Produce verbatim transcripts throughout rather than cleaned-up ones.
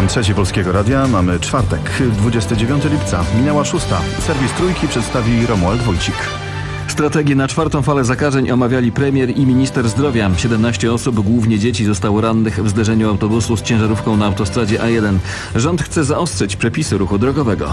Trzeci Polskiego Radia. Mamy czwartek, dwudziestego dziewiątego lipca. Minęła szósta. Serwis Trójki przedstawi Romuald Wójcik. Strategię na czwartą falę zakażeń omawiali premier i minister zdrowia. siedemnaście osób, głównie dzieci, zostało rannych w zderzeniu autobusu z ciężarówką na autostradzie A jeden. Rząd chce zaostrzyć przepisy ruchu drogowego.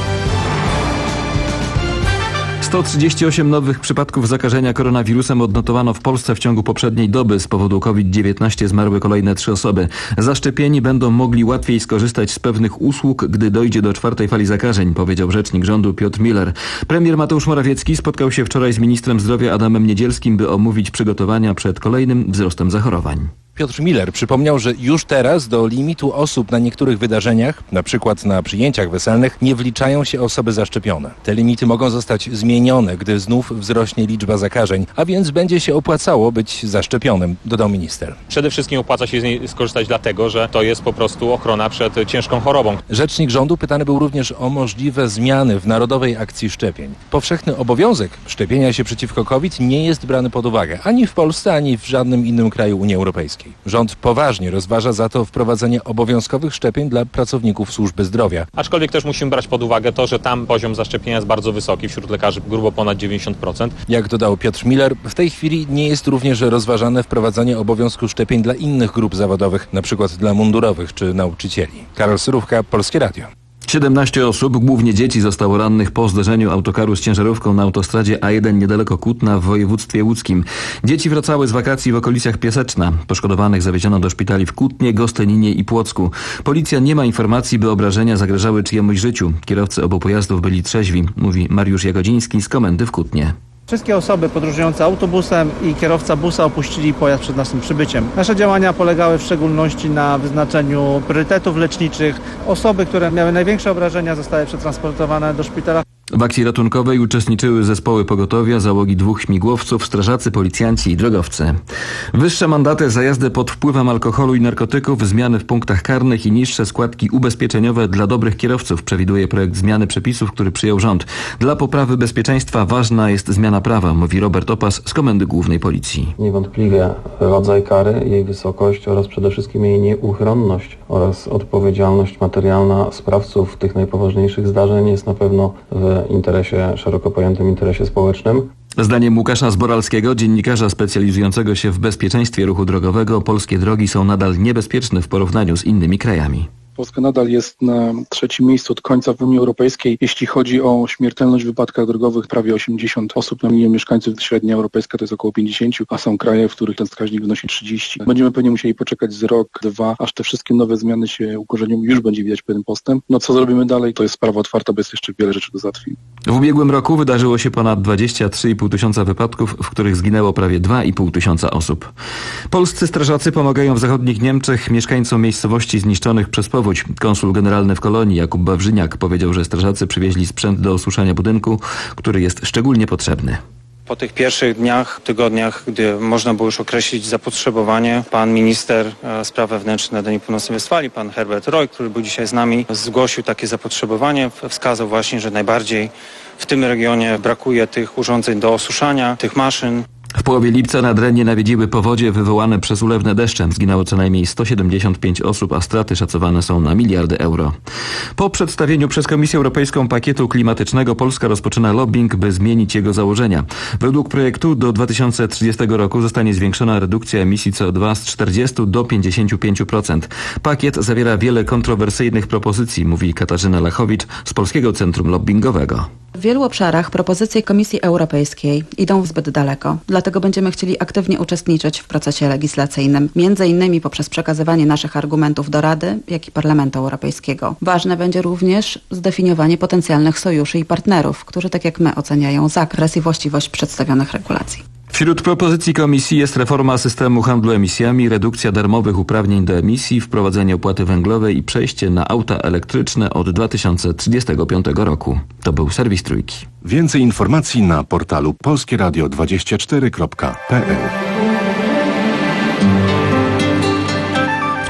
sto trzydzieści osiem nowych przypadków zakażenia koronawirusem odnotowano w Polsce w ciągu poprzedniej doby. Z powodu COVID dziewiętnaście zmarły kolejne trzy osoby. Zaszczepieni będą mogli łatwiej skorzystać z pewnych usług, gdy dojdzie do czwartej fali zakażeń, powiedział rzecznik rządu Piotr Miller. Premier Mateusz Morawiecki spotkał się wczoraj z ministrem zdrowia Adamem Niedzielskim, by omówić przygotowania przed kolejnym wzrostem zachorowań. Piotr Miller przypomniał, że już teraz do limitu osób na niektórych wydarzeniach, na przykład na przyjęciach weselnych, nie wliczają się osoby zaszczepione. Te limity mogą zostać zmienione, gdy znów wzrośnie liczba zakażeń, a więc będzie się opłacało być zaszczepionym, dodał minister. Przede wszystkim opłaca się z niej skorzystać dlatego, że to jest po prostu ochrona przed ciężką chorobą. Rzecznik rządu pytany był również o możliwe zmiany w Narodowej Akcji Szczepień. Powszechny obowiązek szczepienia się przeciwko COVID nie jest brany pod uwagę ani w Polsce, ani w żadnym innym kraju Unii Europejskiej. Rząd poważnie rozważa za to wprowadzenie obowiązkowych szczepień dla pracowników służby zdrowia. Aczkolwiek też musimy brać pod uwagę to, że tam poziom zaszczepienia jest bardzo wysoki, wśród lekarzy grubo ponad dziewięćdziesiąt procent. Jak dodał Piotr Miller, w tej chwili nie jest również rozważane wprowadzenie obowiązku szczepień dla innych grup zawodowych, np. dla mundurowych czy nauczycieli. Karol Surówka, Polskie Radio. siedemnaście osób, głównie dzieci, zostało rannych po zderzeniu autokaru z ciężarówką na autostradzie A jeden niedaleko Kutna w województwie łódzkim. Dzieci wracały z wakacji w okolicach Piaseczna. Poszkodowanych zawieziono do szpitali w Kutnie, Gostyninie i Płocku. Policja nie ma informacji, by obrażenia zagrażały czyjemuś życiu. Kierowcy obu pojazdów byli trzeźwi, mówi Mariusz Jagodziński z komendy w Kutnie. Wszystkie osoby podróżujące autobusem i kierowca busa opuścili pojazd przed naszym przybyciem. Nasze działania polegały w szczególności na wyznaczeniu priorytetów leczniczych. Osoby, które miały największe obrażenia, zostały przetransportowane do szpitala. W akcji ratunkowej uczestniczyły zespoły pogotowia, załogi dwóch śmigłowców, strażacy, policjanci i drogowcy. Wyższe mandaty za jazdę pod wpływem alkoholu i narkotyków, zmiany w punktach karnych i niższe składki ubezpieczeniowe dla dobrych kierowców przewiduje projekt zmiany przepisów, który przyjął rząd. Dla poprawy bezpieczeństwa ważna jest zmiana prawa, mówi Robert Opas z Komendy Głównej Policji. Niewątpliwie rodzaj kary, jej wysokość oraz przede wszystkim jej nieuchronność oraz odpowiedzialność materialna sprawców tych najpoważniejszych zdarzeń jest na pewno w interesie, szeroko pojętym interesie społecznym. Zdaniem Łukasza Zboralskiego, dziennikarza specjalizującego się w bezpieczeństwie ruchu drogowego, polskie drogi są nadal niebezpieczne w porównaniu z innymi krajami. Polska nadal jest na trzecim miejscu od końca w Unii Europejskiej. Jeśli chodzi o śmiertelność w wypadkach drogowych, prawie osiemdziesiąt osób na milion mieszkańców, średnia europejska to jest około pięćdziesiąt, a są kraje, w których ten wskaźnik wynosi trzydzieści. Będziemy pewnie musieli poczekać z rok, dwa, aż te wszystkie nowe zmiany się ukorzenią, już będzie widać pewien postęp. No co zrobimy dalej, to jest sprawa otwarta, bo jest jeszcze wiele rzeczy do załatwienia. W ubiegłym roku wydarzyło się ponad dwadzieścia trzy i pół tysiąca wypadków, w których zginęło prawie dwa i pół tysiąca osób. Polscy strażacy pomagają w zachodnich Niemczech mieszkańcom miejscowości zniszczonych przez powódź. Konsul generalny w Kolonii Jakub Bawrzyniak powiedział, że strażacy przywieźli sprzęt do osuszania budynku, który jest szczególnie potrzebny. Po tych pierwszych dniach, tygodniach, gdy można było już określić zapotrzebowanie, pan minister spraw wewnętrznych Nadanii Północnej Westfalii, pan Herbert Roy, który był dzisiaj z nami, zgłosił takie zapotrzebowanie, wskazał właśnie, że najbardziej w tym regionie brakuje tych urządzeń do osuszania, tych maszyn. W połowie lipca Nadrenie nawiedziły powodzie wywołane przez ulewne deszcze. Zginęło co najmniej sto siedemdziesiąt pięć osób, a straty szacowane są na miliardy euro. Po przedstawieniu przez Komisję Europejską pakietu klimatycznego Polska rozpoczyna lobbying, by zmienić jego założenia. Według projektu do dwa tysiące trzydziestego roku zostanie zwiększona redukcja emisji C O dwa z czterdziestu do pięćdziesięciu pięciu procent. Pakiet zawiera wiele kontrowersyjnych propozycji, mówi Katarzyna Lachowicz z Polskiego Centrum Lobbyingowego. W wielu obszarach propozycje Komisji Europejskiej idą zbyt daleko. Dlatego będziemy chcieli aktywnie uczestniczyć w procesie legislacyjnym, między innymi poprzez przekazywanie naszych argumentów do Rady, jak i Parlamentu Europejskiego. Ważne będzie również zdefiniowanie potencjalnych sojuszy i partnerów, którzy tak jak my oceniają zakres i właściwość przedstawionych regulacji. Wśród propozycji Komisji jest reforma systemu handlu emisjami, redukcja darmowych uprawnień do emisji, wprowadzenie opłaty węglowej i przejście na auta elektryczne od dwa tysiące trzydziestego piątego roku. To był serwis Trójki. Więcej informacji na portalu polskie radio dwadzieścia cztery kropka p l.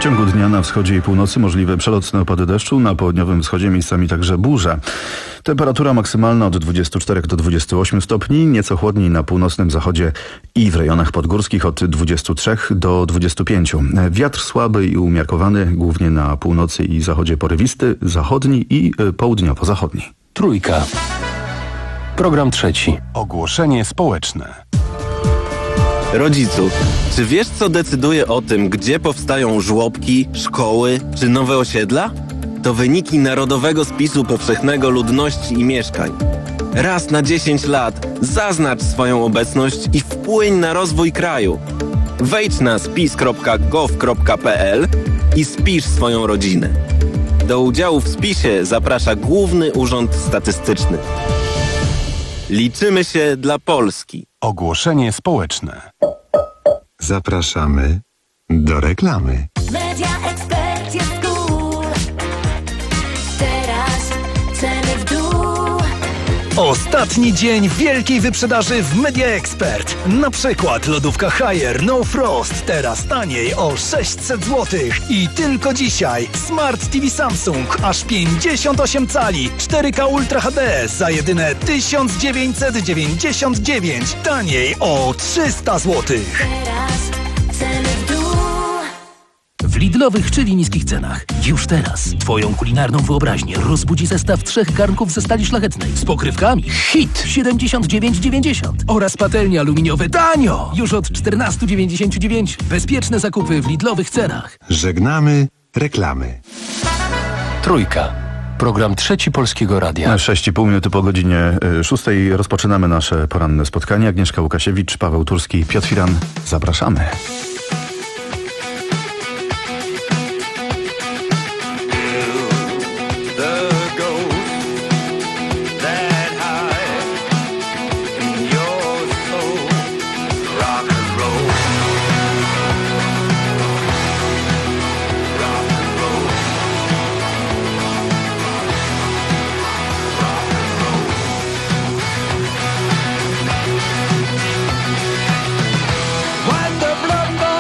ciągu dnia na wschodzie i północy możliwe przelotne opady deszczu, na południowym wschodzie miejscami także burze. Temperatura maksymalna od dwudziestu czterech do dwudziestu ośmiu stopni, nieco chłodniej na północnym zachodzie i w rejonach podgórskich od dwudziestu trzech do dwudziestu pięciu. Wiatr słaby i umiarkowany, głównie na północy i zachodzie porywisty, zachodni i południowo-zachodni. Trójka. Program trzeci. Ogłoszenie społeczne. Rodziców, czy wiesz, co decyduje o tym, gdzie powstają żłobki, szkoły czy nowe osiedla? To wyniki Narodowego Spisu Powszechnego Ludności i Mieszkań. Raz na dziesięć lat zaznacz swoją obecność i wpłyń na rozwój kraju. Wejdź na spis kropka gov kropka pe el i spisz swoją rodzinę. Do udziału w spisie zaprasza Główny Urząd Statystyczny. Liczymy się dla Polski. Ogłoszenie społeczne. Zapraszamy do reklamy. Media Expert jest cool. Teraz ceny w dół. Ostatni dzień wielkiej wyprzedaży w Media Expert. Na przykład lodówka Haier No Frost teraz taniej o sześćset złotych. I tylko dzisiaj Smart T V Samsung aż pięćdziesiąt osiem cali cztery K Ultra H D za jedyne tysiąc dziewięćset dziewięćdziesiąt dziewięć. Taniej o trzysta złotych. Teraz ceny w dół. W Lidlowych, czyli niskich cenach. Już teraz twoją kulinarną wyobraźnię rozbudzi zestaw trzech garnków ze stali szlachetnej z pokrywkami. Hit siedemdziesiąt dziewięć dziewięćdziesiąt oraz patelnie aluminiowe tanio już od czternaście dziewięćdziesiąt dziewięć. Bezpieczne zakupy w Lidlowych cenach. Żegnamy reklamy. Trójka. Program trzeci Polskiego Radia. sześć i pół minuty po godzinie szóstej rozpoczynamy nasze poranne spotkanie. Agnieszka Łukasiewicz, Paweł Turski, Piotr Firan. Zapraszamy. When the blood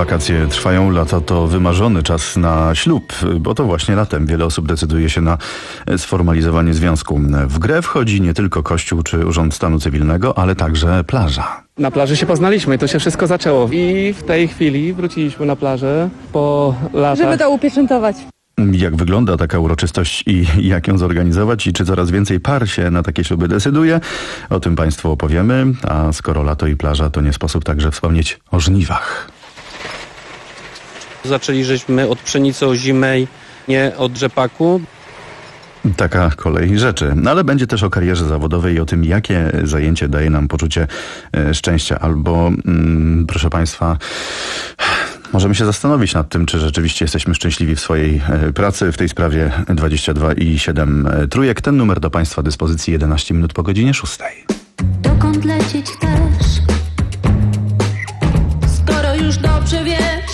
Wakacje trwają, lata to wymarzony czas na ślub, bo to właśnie latem wiele osób decyduje się na sformalizowanie związku. W grę wchodzi nie tylko kościół czy urząd stanu cywilnego, ale także plaża. Na plaży się poznaliśmy i to się wszystko zaczęło. I w tej chwili wróciliśmy na plażę po latach. Żeby to upieczętować. Jak wygląda taka uroczystość i jak ją zorganizować i czy coraz więcej par się na takie śluby decyduje? O tym Państwu opowiemy, a skoro lato i plaża, to nie sposób także wspomnieć o żniwach. Zaczęli żeśmy od pszenicy ozimej, nie od rzepaku. Taka kolej rzeczy. No ale będzie też o karierze zawodowej i o tym, jakie zajęcie daje nam poczucie e, szczęścia. Albo, mm, proszę Państwa, możemy się zastanowić nad tym, czy rzeczywiście jesteśmy szczęśliwi w swojej e, pracy. W tej sprawie dwadzieścia dwa i siedem e, trójek. Ten numer do Państwa dyspozycji jedenaście minut po godzinie szóstej. Dokąd lecieć chcesz? Skoro już dobrze wiesz,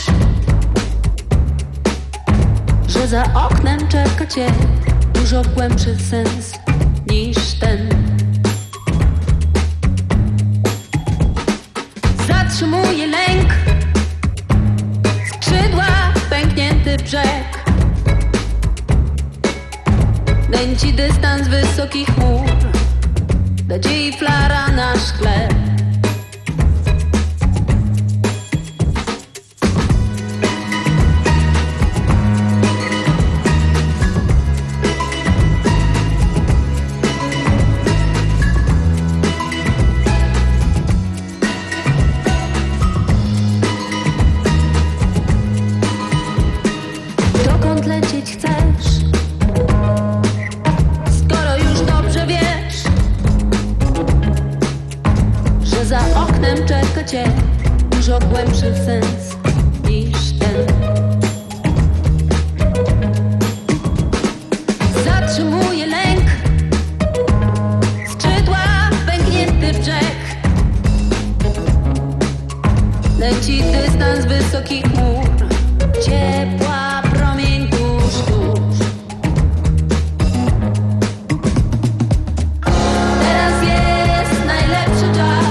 że za oknem czeka cię dużo głębszy sens niż ten. Zatrzymuje lęk, skrzydła, pęknięty brzeg, nęci dystans wysokich chmur, nadziei flara na szkle. Dużo głębszy sens niż ten. Zatrzymuje lęk, skrzydła, pęknięty brzeg, leci dystans wysokich chmur, ciepła promień tuż, tuż. Teraz jest najlepszy czas,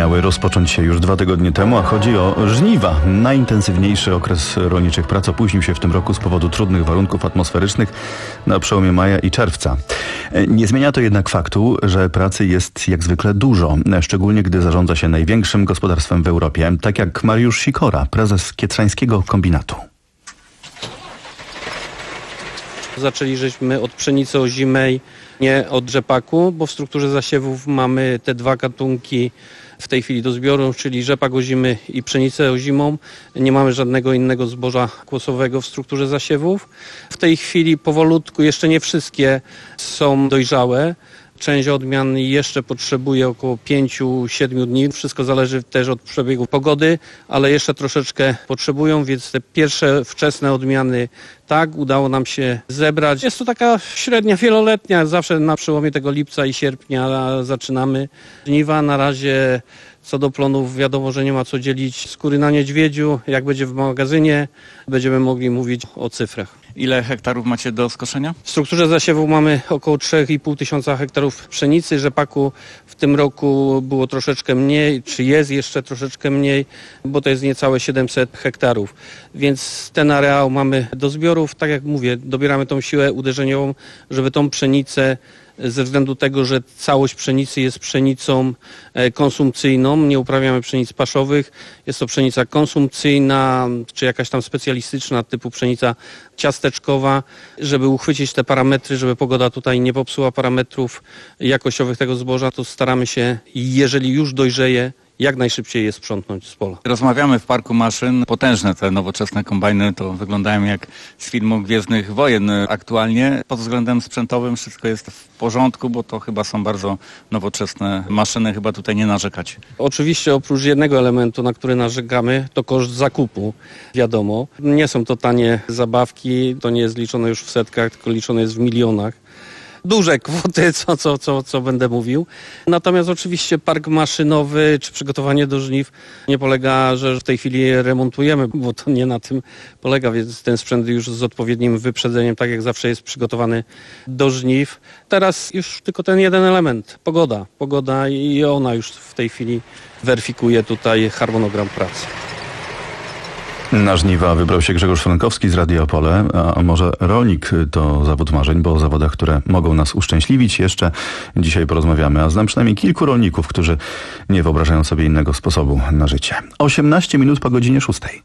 miały rozpocząć się już dwa tygodnie temu, a chodzi o żniwa. Najintensywniejszy okres rolniczych prac opóźnił się w tym roku z powodu trudnych warunków atmosferycznych na przełomie maja i czerwca. Nie zmienia to jednak faktu, że pracy jest jak zwykle dużo, szczególnie gdy zarządza się największym gospodarstwem w Europie, tak jak Mariusz Sikora, prezes Kietrzańskiego Kombinatu. Zaczęli żeśmy od pszenicy ozimej, nie od rzepaku, bo w strukturze zasiewów mamy te dwa gatunki w tej chwili do zbioru, czyli rzepak ozimy i pszenicę ozimą. Nie mamy żadnego innego zboża kłosowego w strukturze zasiewów. W tej chwili powolutku, jeszcze nie wszystkie są dojrzałe. Część odmian jeszcze potrzebuje około pięciu siedmiu dni. Wszystko zależy też od przebiegu pogody, ale jeszcze troszeczkę potrzebują, więc te pierwsze wczesne odmiany tak, udało nam się zebrać. Jest to taka średnia wieloletnia, zawsze na przełomie tego lipca i sierpnia zaczynamy żniwa. Na razie co do plonów wiadomo, że nie ma co dzielić skóry na niedźwiedziu. Jak będzie w magazynie, będziemy mogli mówić o cyfrach. Ile hektarów macie do skoszenia? W strukturze zasiewów mamy około trzy i pół tysiąca hektarów pszenicy. Rzepaku w tym roku było troszeczkę mniej, czy jest jeszcze troszeczkę mniej, bo to jest niecałe siedemset hektarów. Więc ten areał mamy do zbiorów. Tak jak mówię, dobieramy tą siłę uderzeniową, żeby tą pszenicę ze względu tego, że całość pszenicy jest pszenicą konsumpcyjną, nie uprawiamy pszenic paszowych, jest to pszenica konsumpcyjna, czy jakaś tam specjalistyczna typu pszenica ciasteczkowa, żeby uchwycić te parametry, żeby pogoda tutaj nie popsuła parametrów jakościowych tego zboża, to staramy się, jeżeli już dojrzeje, jak najszybciej je sprzątnąć z pola. Rozmawiamy w parku maszyn. Potężne te nowoczesne kombajny to wyglądają jak z filmu Gwiezdnych Wojen aktualnie. Pod względem sprzętowym wszystko jest w porządku, bo to chyba są bardzo nowoczesne maszyny. Chyba tutaj nie narzekać. Oczywiście oprócz jednego elementu, na który narzekamy, to koszt zakupu. Wiadomo, nie są to tanie zabawki, to nie jest liczone już w setkach, tylko liczone jest w milionach. Duże kwoty, co, co, co, co będę mówił. Natomiast oczywiście park maszynowy czy przygotowanie do żniw nie polega, że w tej chwili remontujemy, bo to nie na tym polega, więc ten sprzęt już z odpowiednim wyprzedzeniem, tak jak zawsze jest przygotowany do żniw. Teraz już tylko ten jeden element, pogoda. Pogoda i ona już w tej chwili weryfikuje tutaj harmonogram pracy. Na żniwa wybrał się Grzegorz Frankowski z Radia Opole, a może rolnik to zawód marzeń, bo o zawodach, które mogą nas uszczęśliwić, jeszcze dzisiaj porozmawiamy, a znam przynajmniej kilku rolników, którzy nie wyobrażają sobie innego sposobu na życie. osiemnaście minut po godzinie szóstej.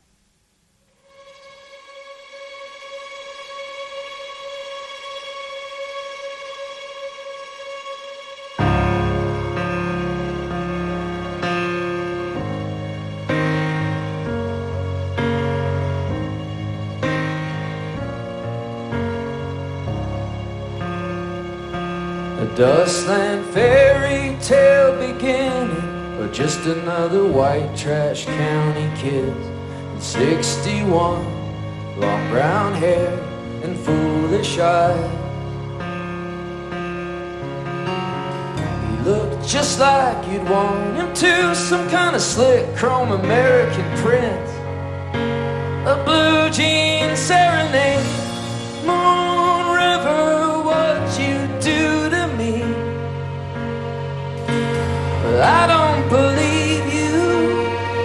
Dustland fairy tale beginning, or just another white trash county kid. sixty-one, long brown hair and foolish eyes. He looked just like you'd want him to, some kind of slick chrome American prince. A blue jean serenade, Moon River, what you do to me. But I don't believe you.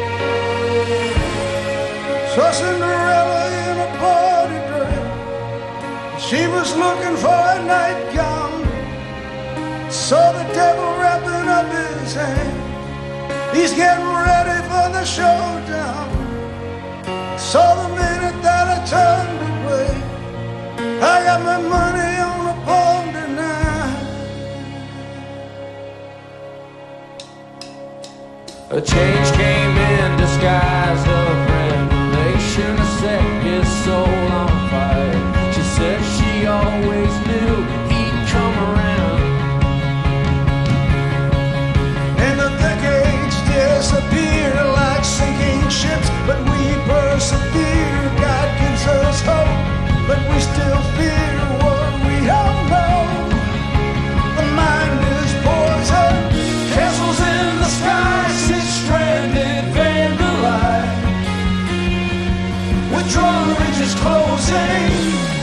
Saw Cinderella in a party dress. She was looking for a nightgown. Saw the devil wrapping up his hand. He's getting ready for the showdown. Saw the minute that I turned away. I got my money on the pawn tonight. A change came in disguise of revelation. I set his soul on fire. She said she always knew he'd come around. And the decades disappear like sinking ships, but we persevere. God gives us hope, but we still fear what we don't know. The mind is poison. Castles in the sky sit stranded, vandalized. Withdrawal ridges closing.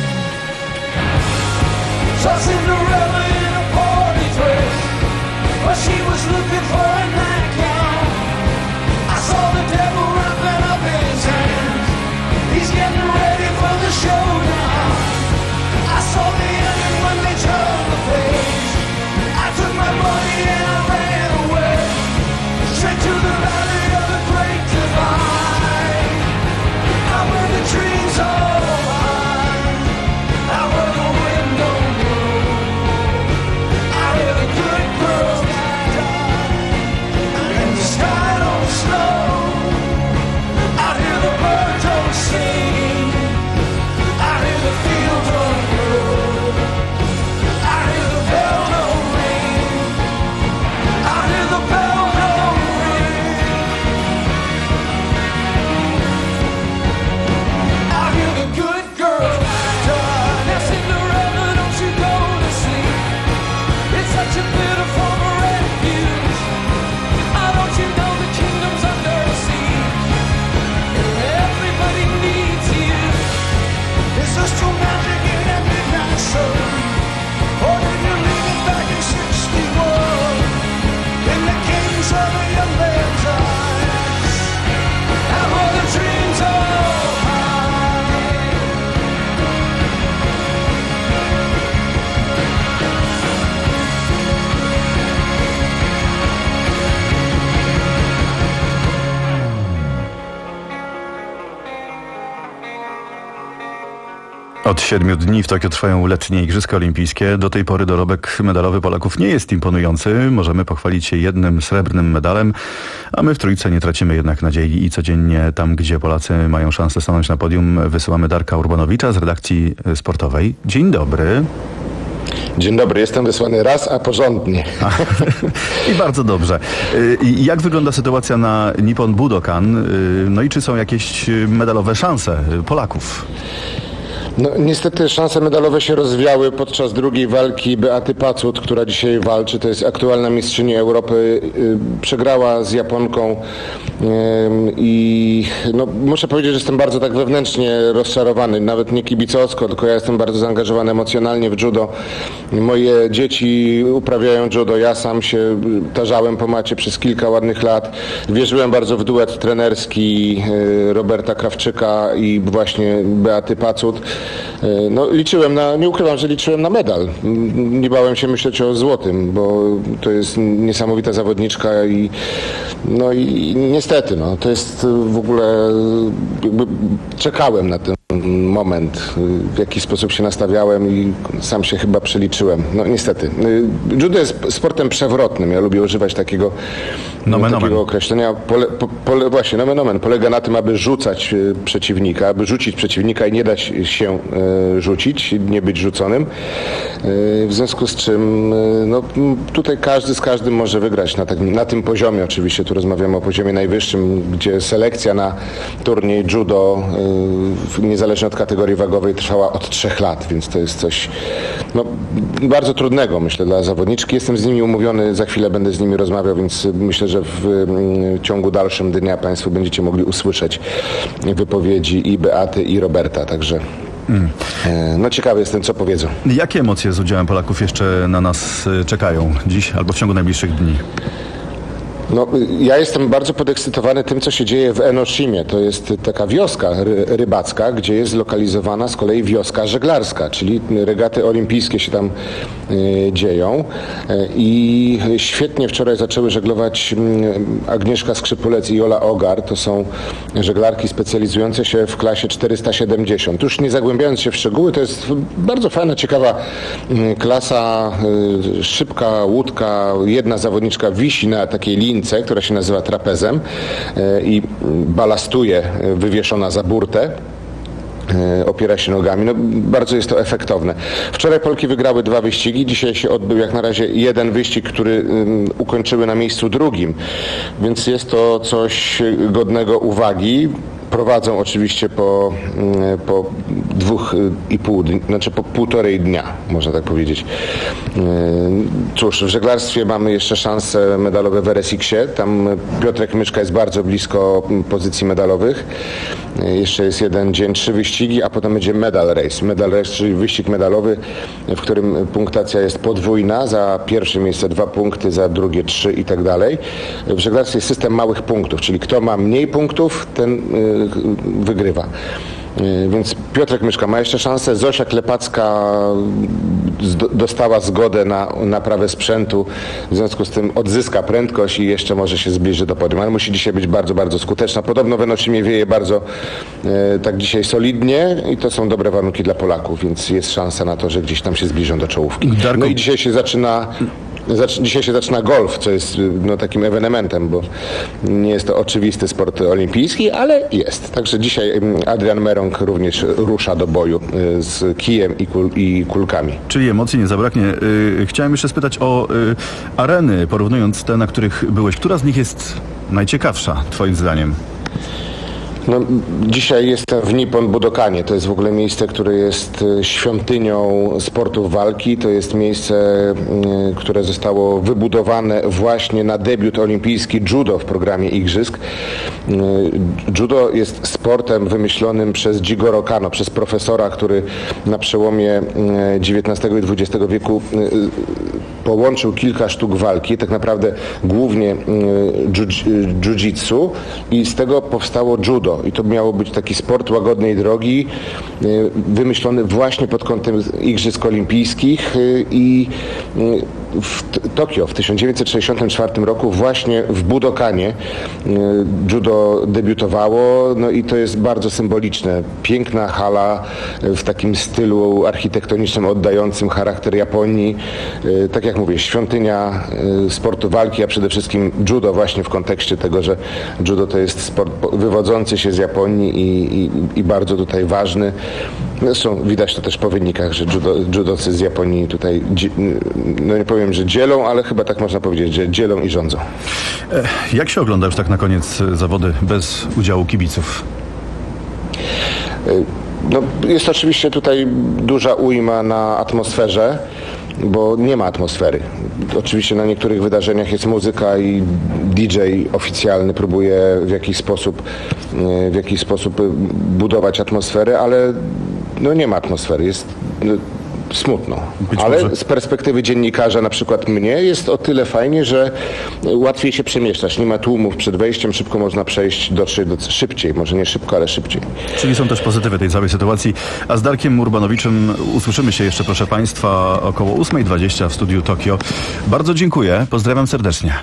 Saw Cinderella in a party dress, but she was looking for a nightgown. Od siedmiu dni w Tokio trwają letnie Igrzyska Olimpijskie. Do tej pory dorobek medalowy Polaków nie jest imponujący. Możemy pochwalić się jednym srebrnym medalem, a my w Trójce nie tracimy jednak nadziei i codziennie tam, gdzie Polacy mają szansę stanąć na podium, wysyłamy Darka Urbanowicza z redakcji sportowej. Dzień dobry. Dzień dobry, jestem wysłany raz, a porządnie. I bardzo dobrze. I jak wygląda sytuacja na Nippon Budokan? No i czy są jakieś medalowe szanse Polaków? No, niestety szanse medalowe się rozwiały podczas drugiej walki Beaty Pacut, która dzisiaj walczy. To jest aktualna mistrzyni Europy. Przegrała z Japonką i no, muszę powiedzieć, że jestem bardzo tak wewnętrznie rozczarowany. Nawet nie kibicowsko, tylko ja jestem bardzo zaangażowany emocjonalnie w judo. Moje dzieci uprawiają judo. Ja sam się tarzałem po macie przez kilka ładnych lat. Wierzyłem bardzo w duet trenerski Roberta Krawczyka i właśnie Beaty Pacut. No, liczyłem na, nie ukrywam, że liczyłem na medal. Nie bałem się myśleć o złotym, bo to jest niesamowita zawodniczka i no i niestety, no, to jest w ogóle, jakby czekałem na ten moment, w jaki sposób się nastawiałem i sam się chyba przeliczyłem. No niestety. Judo jest sportem przewrotnym. Ja lubię używać takiego, nomen, takiego nomen. określenia. Pole, po, pole, właśnie, nomen, nomen. Polega na tym, aby rzucać przeciwnika, aby rzucić przeciwnika i nie dać się e, rzucić, nie być rzuconym. E, w związku z czym e, no, tutaj każdy z każdym może wygrać na, tak, na tym poziomie. Oczywiście tu rozmawiamy o poziomie najwyższym, gdzie selekcja na turniej judo e, niezależnie od kategorii wagowej trwała od trzech lat, więc to jest coś no, bardzo trudnego, myślę, dla zawodniczki. Jestem z nimi umówiony, za chwilę będę z nimi rozmawiał, więc myślę, że w, w ciągu dalszym dnia Państwo będziecie mogli usłyszeć wypowiedzi i Beaty, i Roberta, także mm. no ciekawy jestem, co powiedzą. Jakie emocje z udziałem Polaków jeszcze na nas czekają dziś albo w ciągu najbliższych dni? No, ja jestem bardzo podekscytowany tym, co się dzieje w Enoshimie. To jest taka wioska ry- rybacka, gdzie jest zlokalizowana z kolei wioska żeglarska, czyli regaty olimpijskie się tam y, dzieją. Y, I świetnie wczoraj zaczęły żeglować y, Agnieszka Skrzypulec i Jola Ogar. To są żeglarki specjalizujące się w klasie czterysta siedemdziesiąt. Już nie zagłębiając się w szczegóły, to jest bardzo fajna, ciekawa y, klasa, y, szybka łódka. Jedna zawodniczka wisi na takiej linii, która się nazywa trapezem i balastuje wywieszona za burtę, opiera się nogami. No, bardzo jest to efektowne. Wczoraj Polki wygrały dwa wyścigi, dzisiaj się odbył jak na razie jeden wyścig, który um, ukończyły na miejscu drugim, więc jest to coś godnego uwagi. Prowadzą oczywiście po, po dwóch i pół, znaczy po półtorej dnia, można tak powiedzieć. Cóż, w żeglarstwie mamy jeszcze szanse medalowe w R S X-ie. Tam Piotrek Myszka jest bardzo blisko pozycji medalowych. Jeszcze jest jeden dzień, trzy wyścigi, a potem będzie medal race. Medal race, czyli wyścig medalowy, w którym punktacja jest podwójna. Za pierwsze miejsce dwa punkty, za drugie trzy i tak dalej. W żeglarstwie jest system małych punktów, czyli kto ma mniej punktów, ten wygrywa. Więc Piotrek Myszka ma jeszcze szansę. Zosia Klepacka dostała zgodę na naprawę sprzętu, w związku z tym odzyska prędkość i jeszcze może się zbliży do podium, ale musi dzisiaj być bardzo, bardzo skuteczna. Podobno w Enoshimie wieje bardzo e, tak dzisiaj solidnie i to są dobre warunki dla Polaków, więc jest szansa na to, że gdzieś tam się zbliżą do czołówki. Darku... No i dzisiaj się zaczyna Dzisiaj się zaczyna golf, co jest no, takim ewenementem, bo nie jest to oczywisty sport olimpijski, ale jest. Także dzisiaj Adrian Merong również rusza do boju z kijem i, kul, i kulkami. Czyli emocji nie zabraknie. Chciałem jeszcze spytać o areny, porównując te, na których byłeś. Która z nich jest najciekawsza, twoim zdaniem? No, dzisiaj jestem w Nippon Budokanie. To jest w ogóle miejsce, które jest świątynią sportów walki. To jest miejsce, które zostało wybudowane właśnie na debiut olimpijski judo w programie Igrzysk. Judo jest sportem wymyślonym przez Jigoro Kano, przez profesora, który na przełomie dziewiętnastego i dwudziestego wieku połączył kilka sztuk walki, tak naprawdę głównie jiu-jitsu, i z tego powstało judo. I to miało być taki sport łagodnej drogi, wymyślony właśnie pod kątem Igrzysk Olimpijskich i w Tokio w tysiąc dziewięćset sześćdziesiątym czwartym roku właśnie w Budokanie judo debiutowało, no i to jest bardzo symboliczne. Piękna hala w takim stylu architektonicznym oddającym charakter Japonii. Tak jak mówię, świątynia sportu walki, a przede wszystkim judo właśnie w kontekście tego, że judo to jest sport wywodzący się z Japonii i, i, i bardzo tutaj ważny. Zresztą widać to też po wynikach, że judo, judocy z Japonii tutaj, no nie powiem, że dzielą, ale chyba tak można powiedzieć, że dzielą i rządzą. Jak się ogląda już tak na koniec zawody bez udziału kibiców? No, jest oczywiście tutaj duża ujma na atmosferze, bo nie ma atmosfery. Oczywiście na niektórych wydarzeniach jest muzyka i D J oficjalny próbuje w jakiś sposób, w jakiś sposób budować atmosferę, ale no nie ma atmosfery. Jest smutno. Ale z perspektywy dziennikarza, na przykład mnie, jest o tyle fajnie, że łatwiej się przemieszczać. Nie ma tłumów przed wejściem, szybko można przejść, dotrzeć do, szybciej, może nie szybko, ale szybciej. Czyli są też pozytywy tej całej sytuacji. A z Darkiem Urbanowiczem usłyszymy się jeszcze, proszę Państwa, około ósma dwadzieścia w studiu Tokio. Bardzo dziękuję, pozdrawiam serdecznie.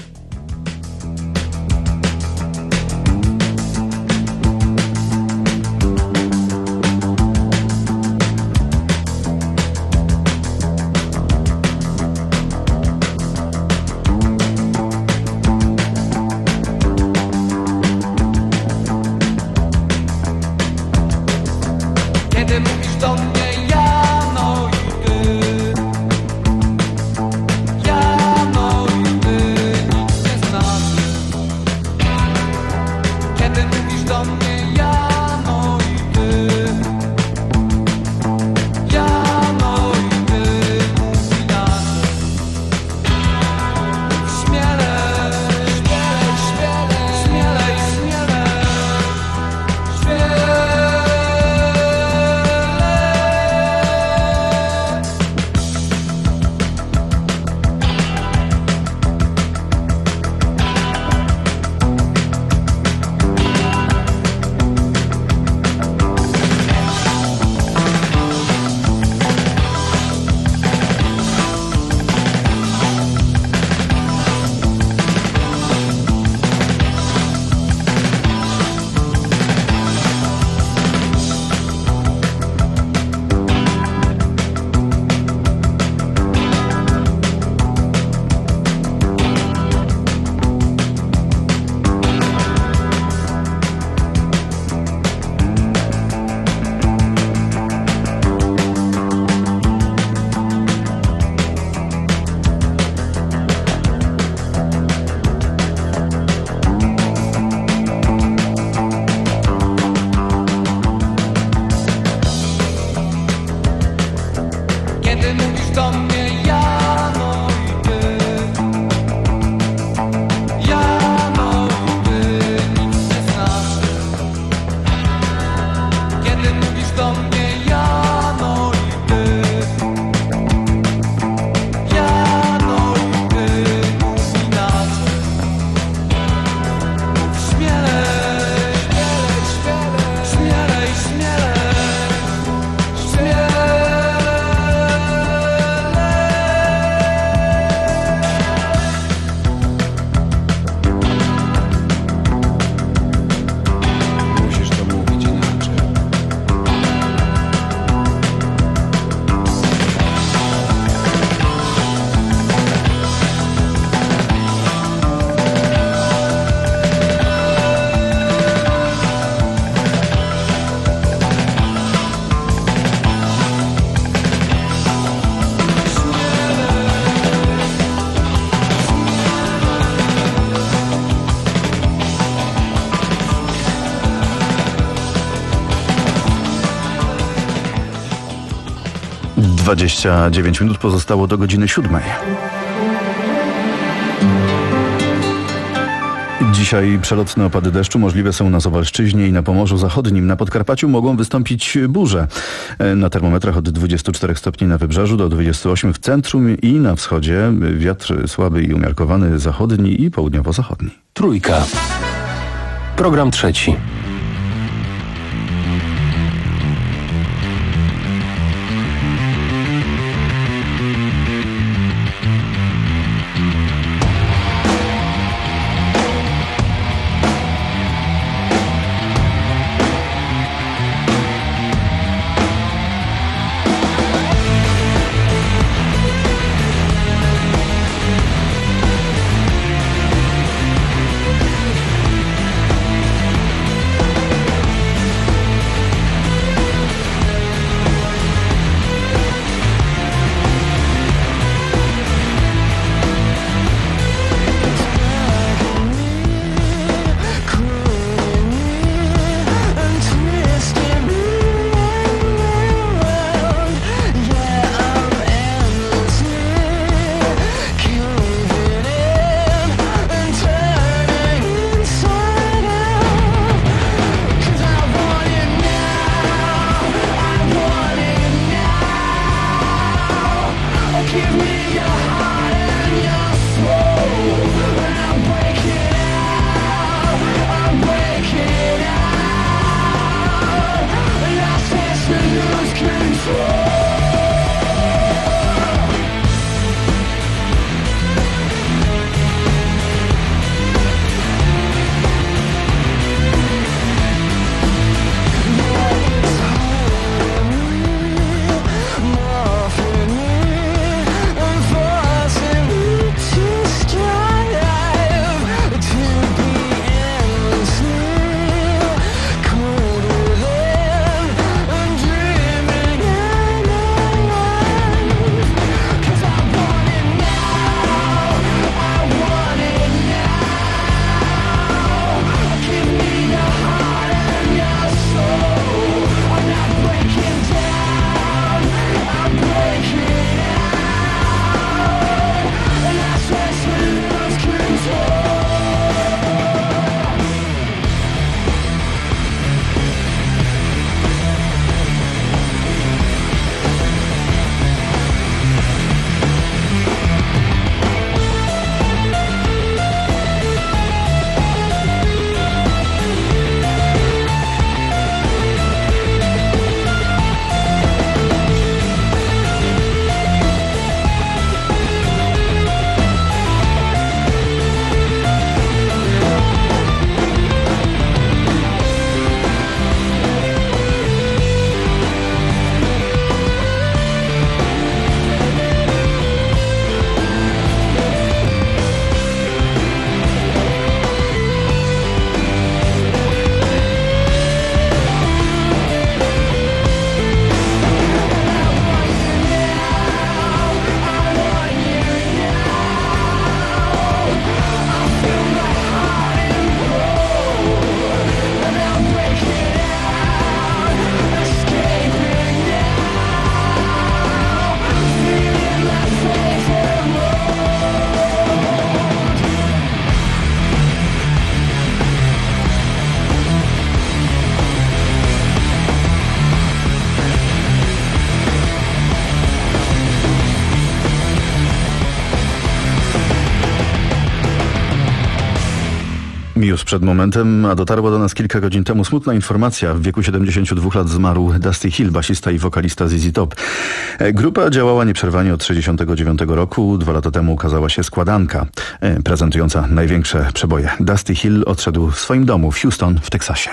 dwadzieścia dziewięć minut pozostało do godziny siódmej. Dzisiaj przelotne opady deszczu możliwe są na Suwalszczyźnie i na Pomorzu Zachodnim. Na Podkarpaciu mogą wystąpić burze. Na termometrach od dwudziestu czterech stopni na wybrzeżu do dwudziestu ośmiu w centrum i na wschodzie. Wiatr słaby i umiarkowany zachodni i południowo-zachodni. Trójka. Program trzeci. już przed momentem, a dotarła do nas kilka godzin temu smutna informacja. W wieku siedemdziesięciu dwóch lat zmarł Dusty Hill, basista i wokalista Z Z Top. Grupa działała nieprzerwanie od tysiąc dziewięćset sześćdziesiątego dziewiątego roku. Dwa lata temu ukazała się składanka prezentująca największe przeboje. Dusty Hill odszedł w swoim domu w Houston w Teksasie.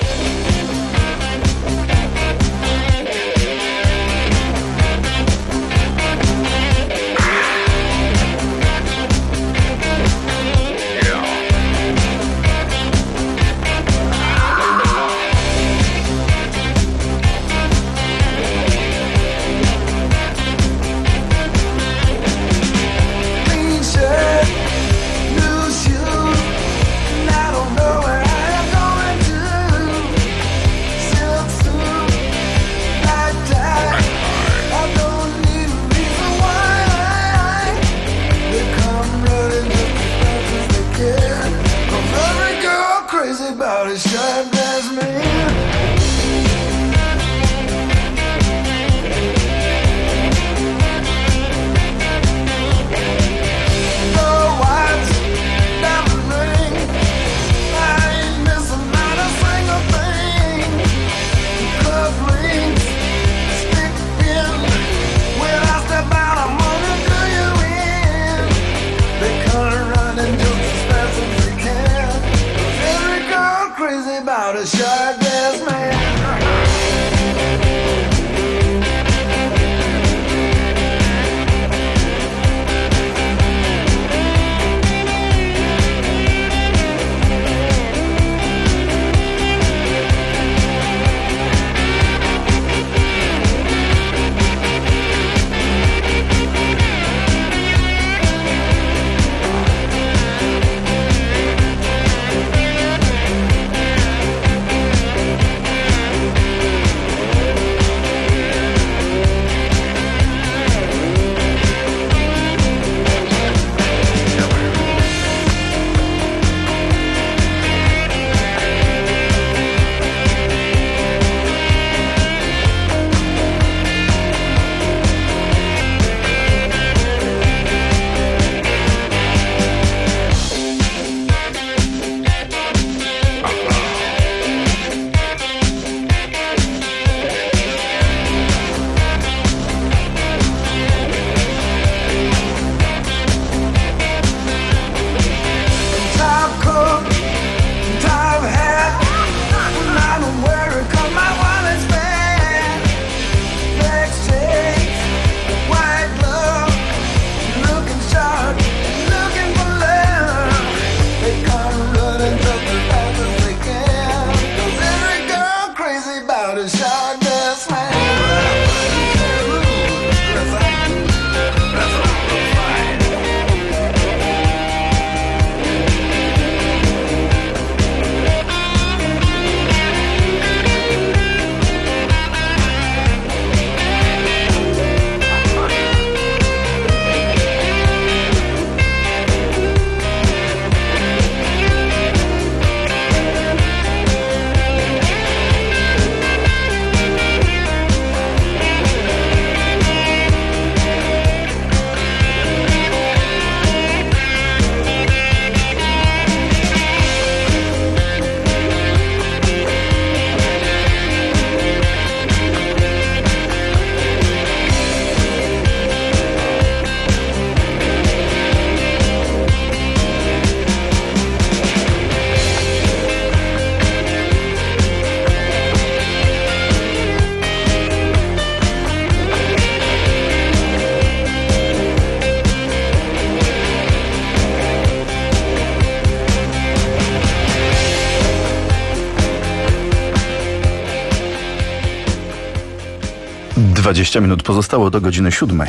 dwadzieścia minut pozostało do godziny siódmej.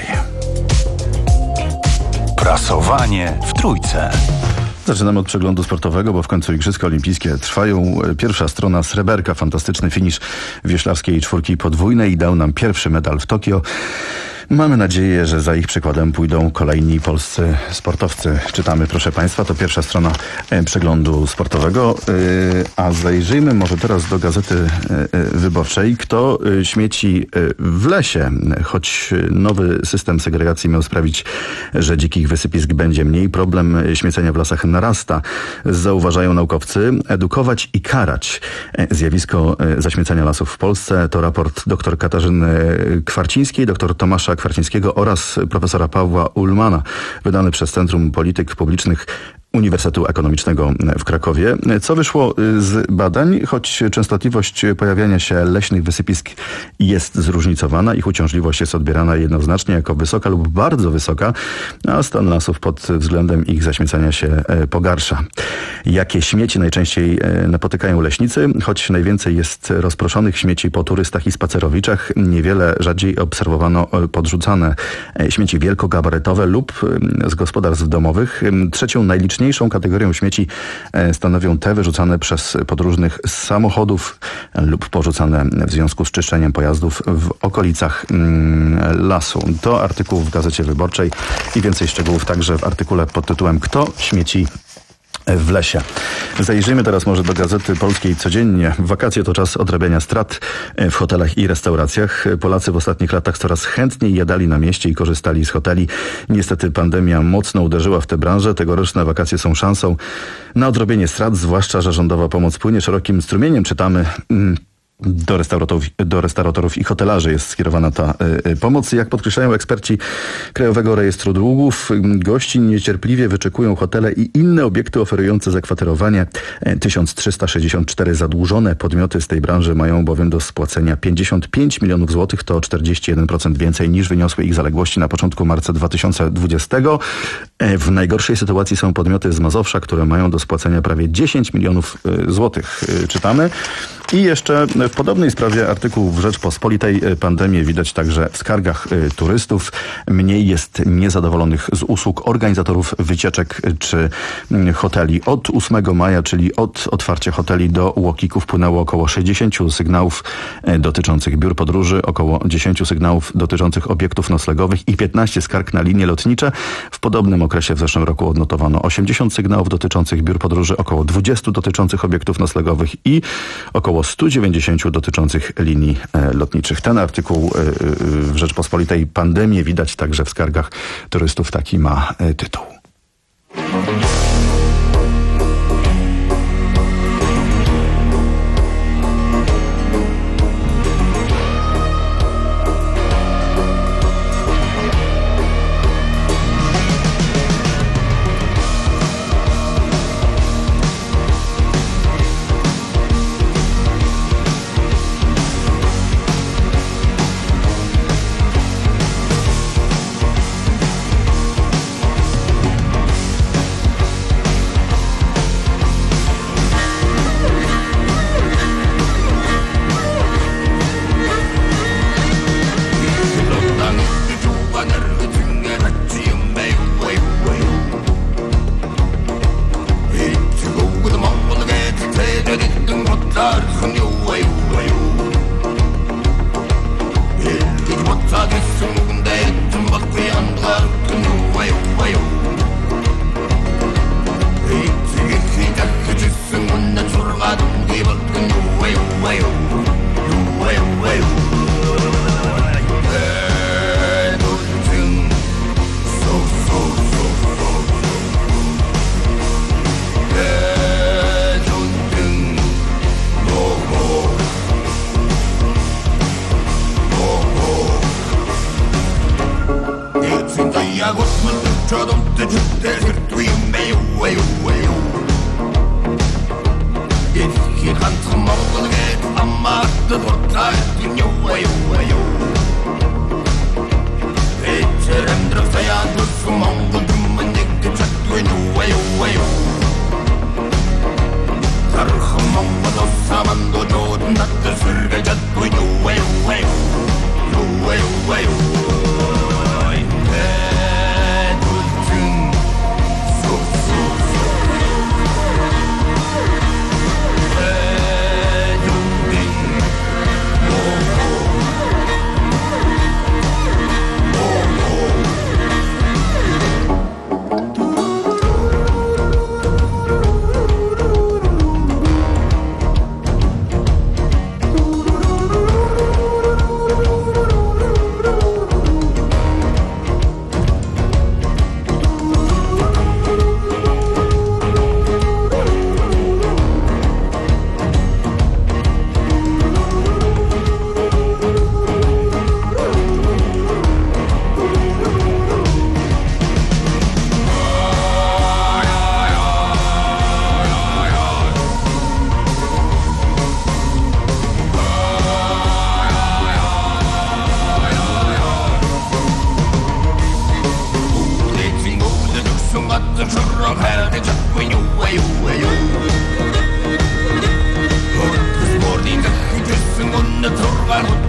Prasowanie w Trójce. Zaczynamy od przeglądu sportowego, bo w końcu Igrzyska Olimpijskie trwają. Pierwsza strona sreberka, fantastyczny finisz wioślarskiej czwórki podwójnej dał nam pierwszy medal w Tokio. Mamy nadzieję, że za ich przykładem pójdą kolejni polscy sportowcy. Czytamy, proszę Państwa, to pierwsza strona przeglądu sportowego. A zajrzyjmy może teraz do Gazety Wyborczej. Kto śmieci w lesie? Choć nowy system segregacji miał sprawić, że dzikich wysypisk będzie mniej, problem śmiecenia w lasach narasta. Zauważają naukowcy. Edukować i karać. Zjawisko zaśmiecenia lasów w Polsce to raport dr Katarzyny Kwarcińskiej, dr Tomasza Kwarcińskiego oraz profesora Pawła Ullmana, wydany przez Centrum Polityk Publicznych Uniwersytetu Ekonomicznego w Krakowie. Co wyszło z badań? Choć częstotliwość pojawiania się leśnych wysypisk jest zróżnicowana, ich uciążliwość jest odbierana jednoznacznie jako wysoka lub bardzo wysoka, a stan lasów pod względem ich zaśmiecania się pogarsza. Jakie śmieci najczęściej napotykają leśnicy? Choć najwięcej jest rozproszonych śmieci po turystach i spacerowiczach, niewiele rzadziej obserwowano podrzucane śmieci wielkogabarytowe lub z gospodarstw domowych. Trzecią najliczniejszą Najważniejszą kategorią śmieci stanowią te wyrzucane przez podróżnych z samochodów lub porzucane w związku z czyszczeniem pojazdów w okolicach lasu. To artykuł w Gazecie Wyborczej i więcej szczegółów także w artykule pod tytułem Kto śmieci w lesie. Zajrzyjmy teraz może do Gazety Polskiej Codziennie. Wakacje to czas odrabiania strat w hotelach i restauracjach. Polacy w ostatnich latach coraz chętniej jadali na mieście i korzystali z hoteli. Niestety pandemia mocno uderzyła w tę branżę. Tegoroczne wakacje są szansą na odrobienie strat, zwłaszcza że rządowa pomoc płynie szerokim strumieniem. Czytamy... Mm, Do restauratorów, do restauratorów i hotelarzy jest skierowana ta y, pomoc. Jak podkreślają eksperci Krajowego Rejestru Długów, gości niecierpliwie wyczekują hotele i inne obiekty oferujące zakwaterowanie. tysiąc trzysta sześćdziesiąt cztery zadłużone podmioty z tej branży mają bowiem do spłacenia pięćdziesiąt pięć milionów złotych, to czterdzieści jeden procent więcej niż wyniosły ich zaległości na początku marca dwa tysiące dwudziestego. W najgorszej sytuacji są podmioty z Mazowsza, które mają do spłacenia prawie dziesięć milionów złotych. Czytamy. I jeszcze w podobnej sprawie artykuł w Rzeczpospolitej. Pandemię widać także w skargach turystów. Mniej jest niezadowolonych z usług organizatorów wycieczek czy hoteli. Od ósmego maja, czyli od otwarcia hoteli do UOKiK-u wpłynęło około sześćdziesiąt sygnałów dotyczących biur podróży, około dziesięć sygnałów dotyczących obiektów noclegowych i piętnaście skarg na linie lotnicze. W podobnym okresie w zeszłym roku odnotowano osiemdziesiąt sygnałów dotyczących biur podróży, około dwadzieścia dotyczących obiektów noclegowych i około sto dziewięćdziesiąt dotyczących linii lotniczych. Ten artykuł w Rzeczpospolitej Pandemię widać także w skargach turystów. Taki ma tytuł.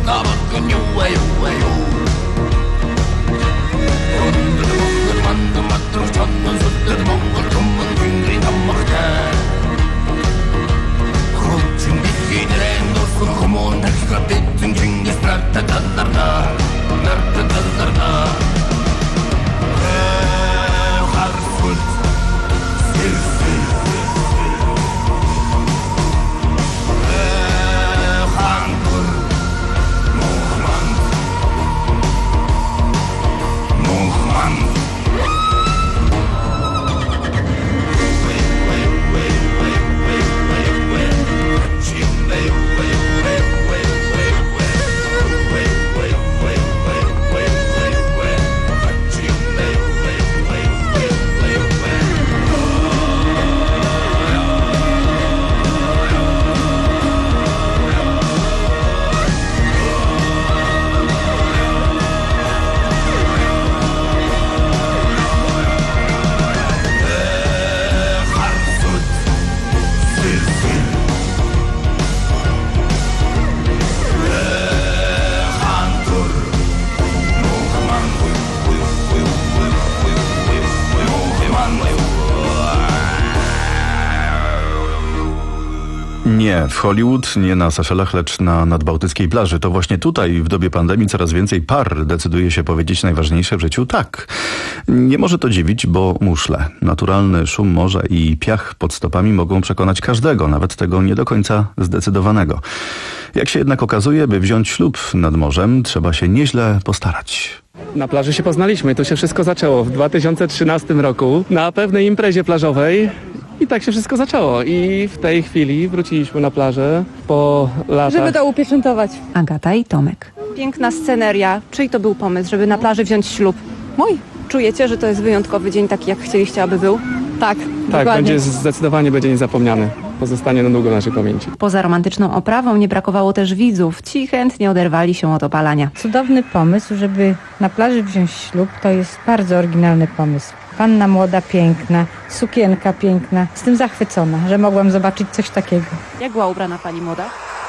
Nie w Hollywood, nie na Seszelach, lecz na nadbałtyckiej plaży. To właśnie tutaj w dobie pandemii coraz więcej par decyduje się powiedzieć najważniejsze w życiu tak. Nie może to dziwić, bo muszle, naturalny szum morza i piach pod stopami mogą przekonać każdego, nawet tego nie do końca zdecydowanego. Jak się jednak okazuje, by wziąć ślub nad morzem, trzeba się nieźle postarać. Na plaży się poznaliśmy i to się wszystko zaczęło w dwa tysiące trzynastym roku na pewnej imprezie plażowej. I tak się wszystko zaczęło i w tej chwili wróciliśmy na plażę po latach. Żeby to upieczętować. Agata i Tomek. Piękna sceneria. Czyj to był pomysł, żeby na plaży wziąć ślub? Mój. Czujecie, że to jest wyjątkowy dzień, taki jak chcieliście, aby był? Tak, Tak, dokładnie. będzie zdecydowanie będzie niezapomniany. Pozostanie na długo w naszej pamięci. Poza romantyczną oprawą nie brakowało też widzów. Ci chętnie oderwali się od opalania. Cudowny pomysł, żeby na plaży wziąć ślub, to jest bardzo oryginalny pomysł. Panna młoda, piękna, sukienka piękna. Jestem zachwycona, że mogłam zobaczyć coś takiego. Jak była ubrana pani młoda?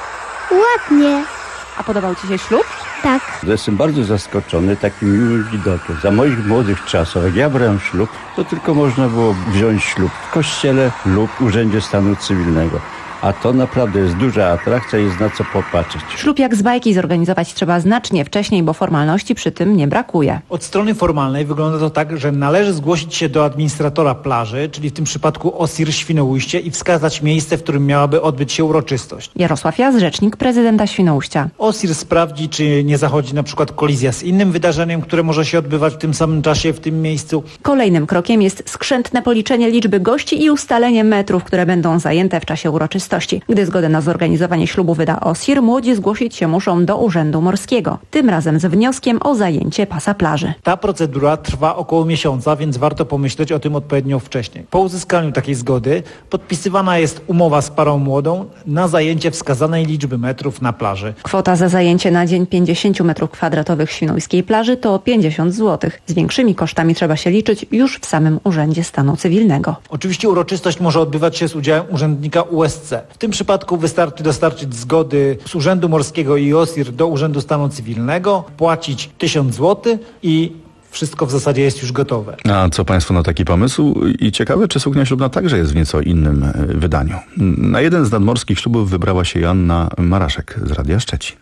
Ładnie. A podobał ci się ślub? Tak. Jestem bardzo zaskoczony takim miłym widokiem. Za moich młodych czasów, jak ja brałem ślub, to tylko można było wziąć ślub w kościele lub w Urzędzie Stanu Cywilnego. A to naprawdę jest duża atrakcja i jest na co popatrzeć. Ślub jak z bajki zorganizować trzeba znacznie wcześniej, bo formalności przy tym nie brakuje. Od strony formalnej wygląda to tak, że należy zgłosić się do administratora plaży, czyli w tym przypadku O S I R Świnoujście, i wskazać miejsce, w którym miałaby odbyć się uroczystość. Jarosław Jaz, rzecznik prezydenta Świnoujścia. O S I R sprawdzi, czy nie zachodzi na przykład kolizja z innym wydarzeniem, które może się odbywać w tym samym czasie, w tym miejscu. Kolejnym krokiem jest skrzętne policzenie liczby gości i ustalenie metrów, które będą zajęte w czasie uroczystości. Gdy zgodę na zorganizowanie ślubu wyda O S I R, młodzi zgłosić się muszą do Urzędu Morskiego, tym razem z wnioskiem o zajęcie pasa plaży. Ta procedura trwa około miesiąca, więc warto pomyśleć o tym odpowiednio wcześniej. Po uzyskaniu takiej zgody podpisywana jest umowa z parą młodą na zajęcie wskazanej liczby metrów na plaży. Kwota za zajęcie na dzień pięćdziesiąt metrów kwadratowych świnoujskiej plaży to pięćdziesiąt złotych. Z większymi kosztami trzeba się liczyć już w samym Urzędzie Stanu Cywilnego. Oczywiście uroczystość może odbywać się z udziałem urzędnika U S C. W tym przypadku wystarczy dostarczyć zgody z Urzędu Morskiego i O S I R do Urzędu Stanu Cywilnego, płacić tysiąc złotych i wszystko w zasadzie jest już gotowe. A co państwo na taki pomysł? I ciekawe, czy suknia ślubna także jest w nieco innym wydaniu. Na jeden z nadmorskich ślubów wybrała się Joanna Maraszek z Radia Szczecin.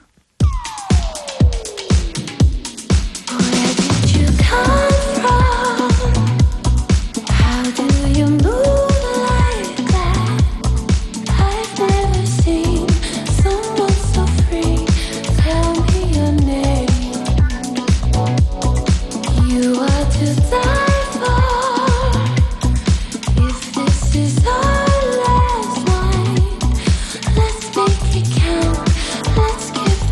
Let's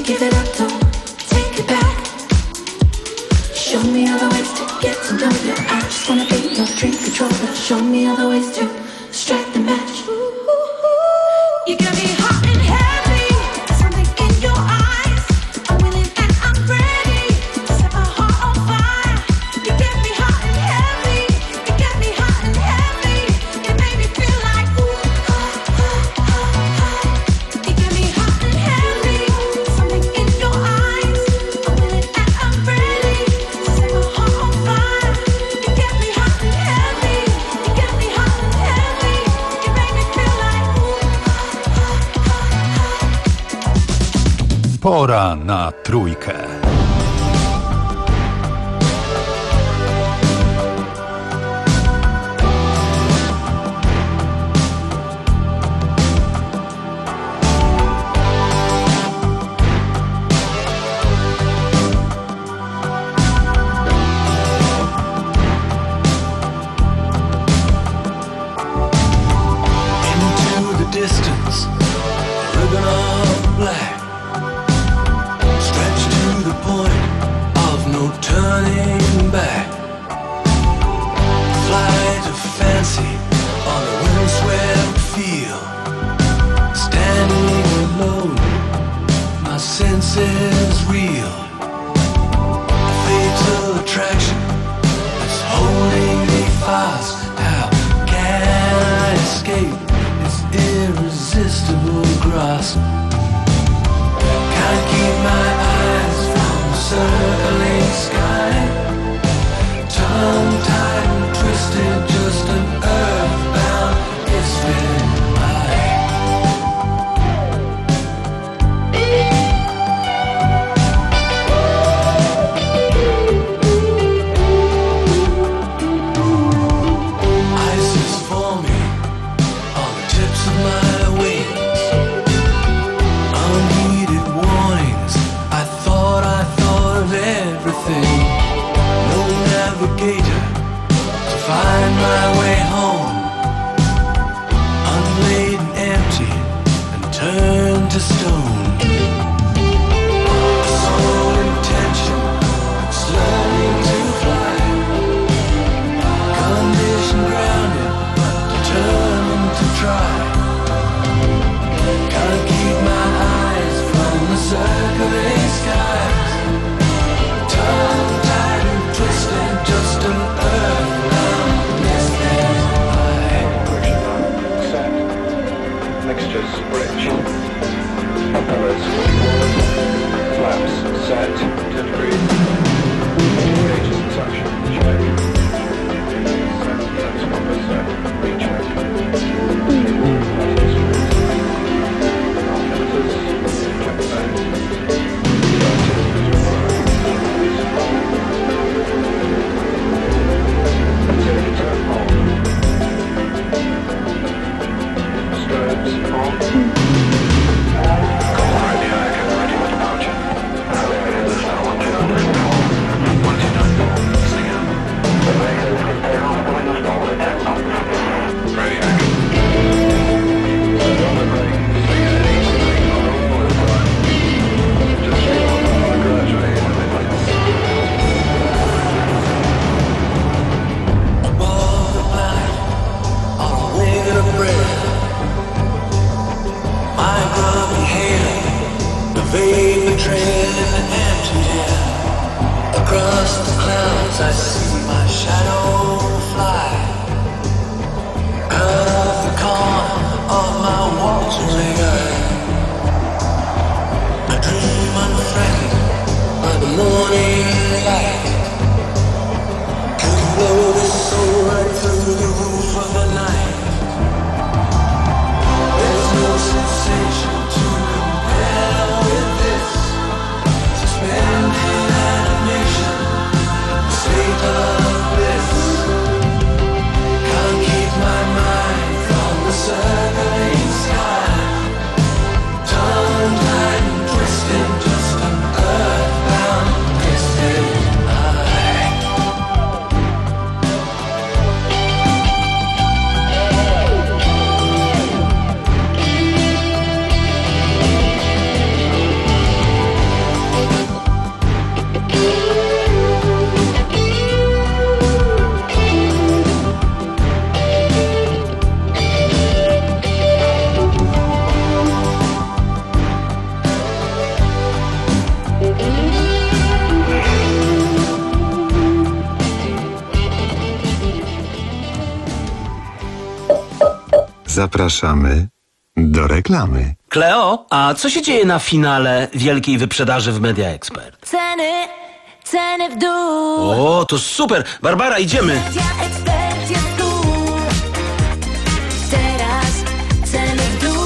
give it up, don't take it back. Show me other ways to get to know you. I just wanna be your dream controller. Show me other ways to strike the match. You got me hot and heavy, something in your eyes. I'm willing and I'm ready to set my heart on fire. You get me hot and heavy, you get me hot and heavy. You make me feel like ooh, ah, ah, ah, ah. You get me hot and heavy, something in your eyes. I'm willing and I'm ready to set my heart on fire. You get me hot and heavy, you get me hot and heavy. You make me feel like ooh. Pora na trójkę. Into the distance, ribbon of black, stretched to the point of no turning back. Flight of fancy on a windswept field, standing alone, my senses reel. A fatal attraction is holding me fast. How can I escape its irresistible grasp? Can't keep my eyes from the circling sky. Tongue-tied and twisted, just an earthbound misfit eye. Ice is forming on the tips of my wings. Unheeded warnings, I thought I thought of everything. No navigator to find my way home. Unladen, empty, and turned to stone. A sole intention, it's learning to fly. Condition grounded, but determined to try. Can't keep my eyes from the circling skies. Tongue-tied and twisted, just an earthbound misfit eye. Set. Mixtures rich. Propellers forward. Flaps set to degree. Gauges touch. Check. Set. Transponder set. Recheck. Check I see my shadow fly out of the corner of my watering eye. I dream unfriended by the morning light. Could blow this soul right through the roof of the night. There's no sensation to compare with this. Suspended animation, state of bliss. Can't keep my mind from the circling sky. Tongue-tied and twisted, just an earthbound misfit eye. Zapraszamy do reklamy. Kleo, a co się dzieje na finale wielkiej wyprzedaży w Media Expert? Ceny, ceny w dół. O, to super! Barbara, idziemy! Media Expert jest tu. Teraz ceny w dół.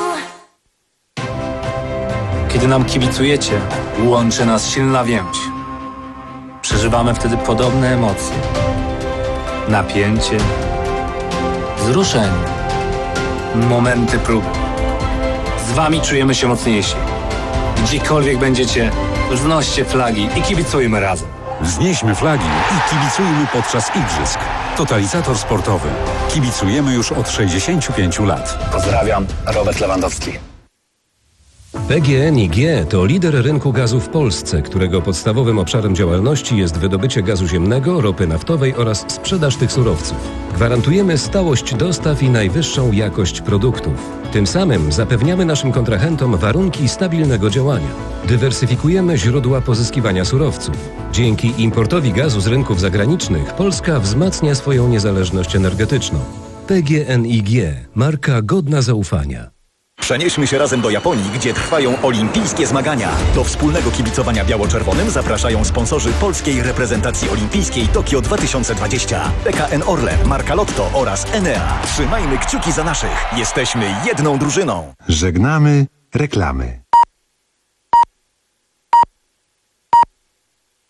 Kiedy nam kibicujecie, łączy nas silna więź. Przeżywamy wtedy podobne emocje. Napięcie, wzruszenie, momenty próby. Z wami czujemy się mocniejsi. Gdziekolwiek będziecie, wznoście flagi i kibicujmy razem. Wznieśmy flagi i kibicujmy podczas igrzysk. Totalizator sportowy. Kibicujemy już od sześćdziesięciu pięciu lat. Pozdrawiam, Robert Lewandowski. P G N I G to lider rynku gazu w Polsce, którego podstawowym obszarem działalności jest wydobycie gazu ziemnego, ropy naftowej oraz sprzedaż tych surowców. Gwarantujemy stałość dostaw i najwyższą jakość produktów. Tym samym zapewniamy naszym kontrahentom warunki stabilnego działania. Dywersyfikujemy źródła pozyskiwania surowców. Dzięki importowi gazu z rynków zagranicznych Polska wzmacnia swoją niezależność energetyczną. P G N I G. Marka godna zaufania. Przenieśmy się razem do Japonii, gdzie trwają olimpijskie zmagania. Do wspólnego kibicowania biało-czerwonym zapraszają sponsorzy polskiej reprezentacji olimpijskiej Tokio dwa tysiące dwadzieścia. P K N Orlen, Marka Lotto oraz Enea. Trzymajmy kciuki za naszych. Jesteśmy jedną drużyną. Żegnamy reklamy.